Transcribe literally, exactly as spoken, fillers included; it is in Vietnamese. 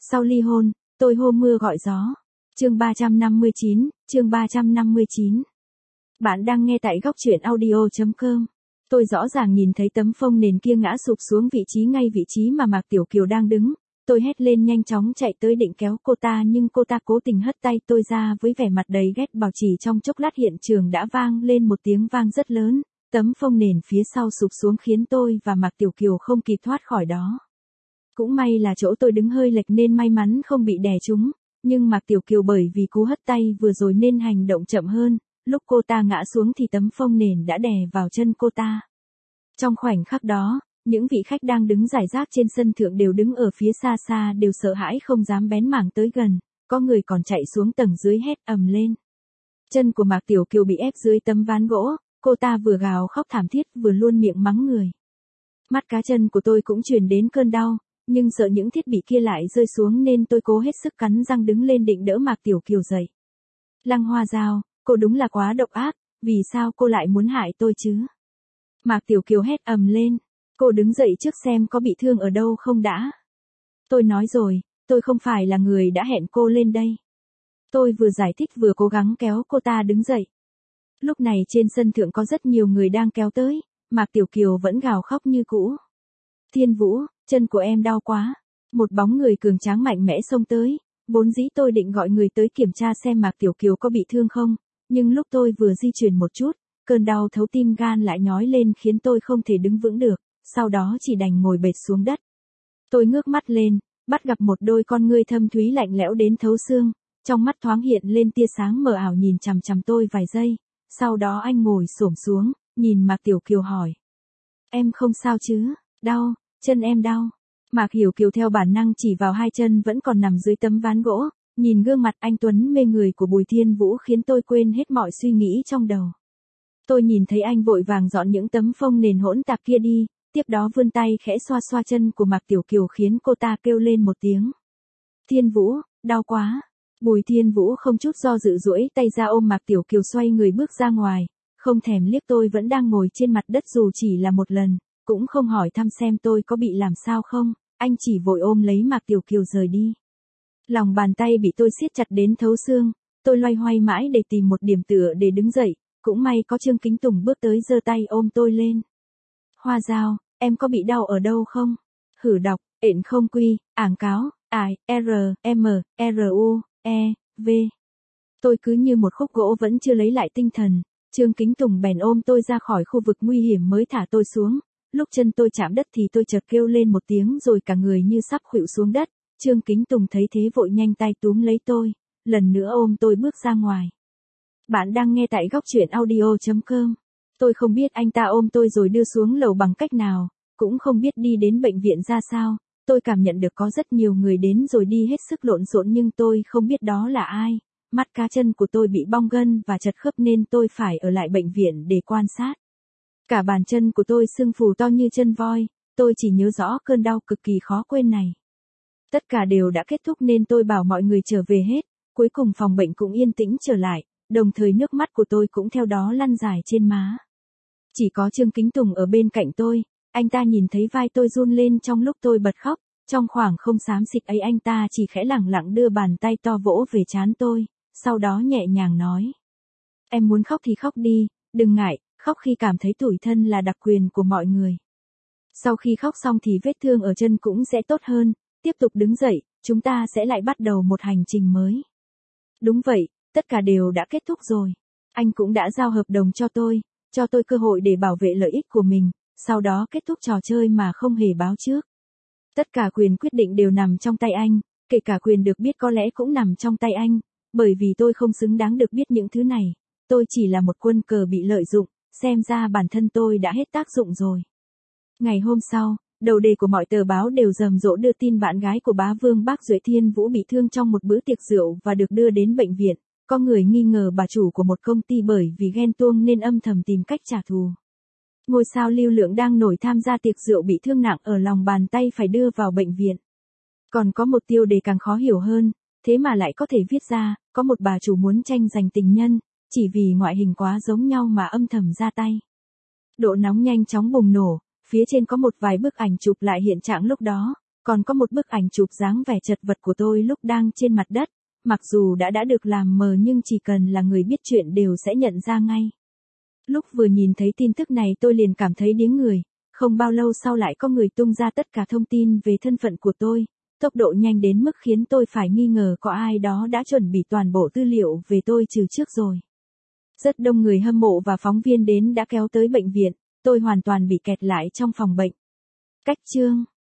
Sau ly hôn, tôi hô mưa gọi gió. Chương ba trăm năm mươi chín, chương ba trăm năm mươi chín. Bạn đang nghe tại góc truyện audio chấm com. Tôi rõ ràng nhìn thấy tấm phông nền kia ngã sụp xuống vị trí ngay vị trí mà Mạc Tiểu Kiều đang đứng. Tôi hét lên nhanh chóng chạy tới định kéo cô ta nhưng cô ta cố tình hất tay tôi ra với vẻ mặt đầy ghét bỏ. Chỉ trong chốc lát hiện trường đã vang lên một tiếng vang rất lớn. Tấm phông nền phía sau sụp xuống khiến tôi và Mạc Tiểu Kiều không kịp thoát khỏi đó. Cũng may là chỗ tôi đứng hơi lệch nên may mắn không bị đè trúng. Nhưng Mạc Tiểu Kiều bởi vì cú hất tay vừa rồi nên hành động chậm hơn. Lúc cô ta ngã xuống thì tấm phông nền đã đè vào chân cô ta. Trong khoảnh khắc đó, những vị khách đang đứng rải rác trên sân thượng đều đứng ở phía xa xa đều sợ hãi không dám bén mảng tới gần. Có người còn chạy xuống tầng dưới hét ầm lên. Chân của Mạc Tiểu Kiều bị ép dưới tấm ván gỗ, cô ta vừa gào khóc thảm thiết vừa luôn miệng mắng người. Mắt cá chân của tôi cũng truyền đến cơn đau, nhưng sợ những thiết bị kia lại rơi xuống nên tôi cố hết sức cắn răng đứng lên định đỡ Mạc Tiểu Kiều dậy. Lăng Hoa Dao, cô đúng là quá độc ác, vì sao cô lại muốn hại tôi chứ? Mạc Tiểu Kiều hét ầm lên, cô đứng dậy trước xem có bị thương ở đâu không đã. Tôi nói rồi, tôi không phải là người đã hẹn cô lên đây. Tôi vừa giải thích vừa cố gắng kéo cô ta đứng dậy. Lúc này trên sân thượng có rất nhiều người đang kéo tới, Mạc Tiểu Kiều vẫn gào khóc như cũ. Thiên Vũ, chân của em đau quá. Một bóng người cường tráng mạnh mẽ xông tới, vốn dĩ tôi định gọi người tới kiểm tra xem Mạc Tiểu Kiều có bị thương không, nhưng lúc tôi vừa di chuyển một chút, cơn đau thấu tim gan lại nhói lên khiến tôi không thể đứng vững được, sau đó chỉ đành ngồi bệt xuống đất. Tôi ngước mắt lên, bắt gặp một đôi con ngươi thâm thúy lạnh lẽo đến thấu xương, trong mắt thoáng hiện lên tia sáng mờ ảo nhìn chằm chằm tôi vài giây, sau đó anh ngồi xổm xuống, nhìn Mạc Tiểu Kiều hỏi. Em không sao chứ? Đau, chân em đau. Mạc Hiểu Kiều theo bản năng chỉ vào hai chân vẫn còn nằm dưới tấm ván gỗ, nhìn gương mặt anh tuấn mê người của Bùi Thiên Vũ khiến tôi quên hết mọi suy nghĩ trong đầu. Tôi nhìn thấy anh vội vàng dọn những tấm phông nền hỗn tạp kia đi, tiếp đó vươn tay khẽ xoa xoa chân của Mạc Tiểu Kiều khiến cô ta kêu lên một tiếng. Thiên Vũ, đau quá. Bùi Thiên Vũ không chút do dự duỗi tay ra ôm Mạc Tiểu Kiều xoay người bước ra ngoài, không thèm liếc tôi vẫn đang ngồi trên mặt đất dù chỉ là một lần, cũng không hỏi thăm xem tôi có bị làm sao không, anh chỉ vội ôm lấy Mạc Tiểu Kiều rời đi. Lòng bàn tay bị tôi siết chặt đến thấu xương, tôi loay hoay mãi để tìm một điểm tựa để đứng dậy, cũng may có Trương Kính Tùng bước tới giơ tay ôm tôi lên. Hoa Dao, em có bị đau ở đâu không? Hử đọc, ện không quy, ảng cáo, I, R, M, R, U, E, V. Tôi cứ như một khúc gỗ vẫn chưa lấy lại tinh thần, Trương Kính Tùng bèn ôm tôi ra khỏi khu vực nguy hiểm mới thả tôi xuống. Lúc chân tôi chạm đất thì tôi chợt kêu lên một tiếng rồi cả người như sắp khuỵu xuống đất. Trương Kính Tùng thấy thế vội nhanh tay túm lấy tôi, lần nữa ôm tôi bước ra ngoài. Bạn đang nghe tại góc truyện audio chấm com. Tôi không biết anh ta ôm tôi rồi đưa xuống lầu bằng cách nào, cũng không biết đi đến bệnh viện ra sao. Tôi cảm nhận được có rất nhiều người đến rồi đi hết sức lộn xộn nhưng tôi không biết đó là ai. Mắt cá chân của tôi bị bong gân và chật khớp nên tôi phải ở lại bệnh viện để quan sát. Cả bàn chân của tôi sưng phù to như chân voi, tôi chỉ nhớ rõ cơn đau cực kỳ khó quên này. Tất cả đều đã kết thúc nên tôi bảo mọi người trở về hết, cuối cùng phòng bệnh cũng yên tĩnh trở lại, đồng thời nước mắt của tôi cũng theo đó lăn dài trên má. Chỉ có Trương Kính Tùng ở bên cạnh tôi, anh ta nhìn thấy vai tôi run lên trong lúc tôi bật khóc, trong khoảng không xám xịt ấy anh ta chỉ khẽ lẳng lặng đưa bàn tay to vỗ về trán tôi, sau đó nhẹ nhàng nói. Em muốn khóc thì khóc đi, đừng ngại, khóc khi cảm thấy tủi thân là đặc quyền của mọi người. Sau khi khóc xong thì vết thương ở chân cũng sẽ tốt hơn, tiếp tục đứng dậy, chúng ta sẽ lại bắt đầu một hành trình mới. Đúng vậy, tất cả đều đã kết thúc rồi. Anh cũng đã giao hợp đồng cho tôi, cho tôi cơ hội để bảo vệ lợi ích của mình, sau đó kết thúc trò chơi mà không hề báo trước. Tất cả quyền quyết định đều nằm trong tay anh, kể cả quyền được biết có lẽ cũng nằm trong tay anh, bởi vì tôi không xứng đáng được biết những thứ này. Tôi chỉ là một quân cờ bị lợi dụng, xem ra bản thân tôi đã hết tác dụng rồi. Ngày hôm sau, đầu đề của mọi tờ báo đều rầm rộ đưa tin bạn gái của bá vương Bác Duệ Thiên Vũ bị thương trong một bữa tiệc rượu và được đưa đến bệnh viện. Có người nghi ngờ bà chủ của một công ty bởi vì ghen tuông nên âm thầm tìm cách trả thù. Ngôi sao lưu lượng đang nổi tham gia tiệc rượu bị thương nặng ở lòng bàn tay phải đưa vào bệnh viện. Còn có một tiêu đề càng khó hiểu hơn, thế mà lại có thể viết ra, có một bà chủ muốn tranh giành tình nhân, chỉ vì ngoại hình quá giống nhau mà âm thầm ra tay. Độ nóng nhanh chóng bùng nổ, phía trên có một vài bức ảnh chụp lại hiện trạng lúc đó, Còn có một bức ảnh chụp dáng vẻ chật vật của tôi lúc đang trên mặt đất, mặc dù đã đã được làm mờ nhưng chỉ cần là người biết chuyện đều sẽ nhận ra ngay. Lúc vừa nhìn thấy tin tức này tôi liền cảm thấy điếng người, không bao lâu sau lại có người tung ra tất cả thông tin về thân phận của tôi, tốc độ nhanh đến mức khiến tôi phải nghi ngờ có ai đó đã chuẩn bị toàn bộ tư liệu về tôi trừ trước rồi. Rất đông người hâm mộ và phóng viên đến đã kéo tới bệnh viện, tôi hoàn toàn bị kẹt lại trong phòng bệnh. Cách chương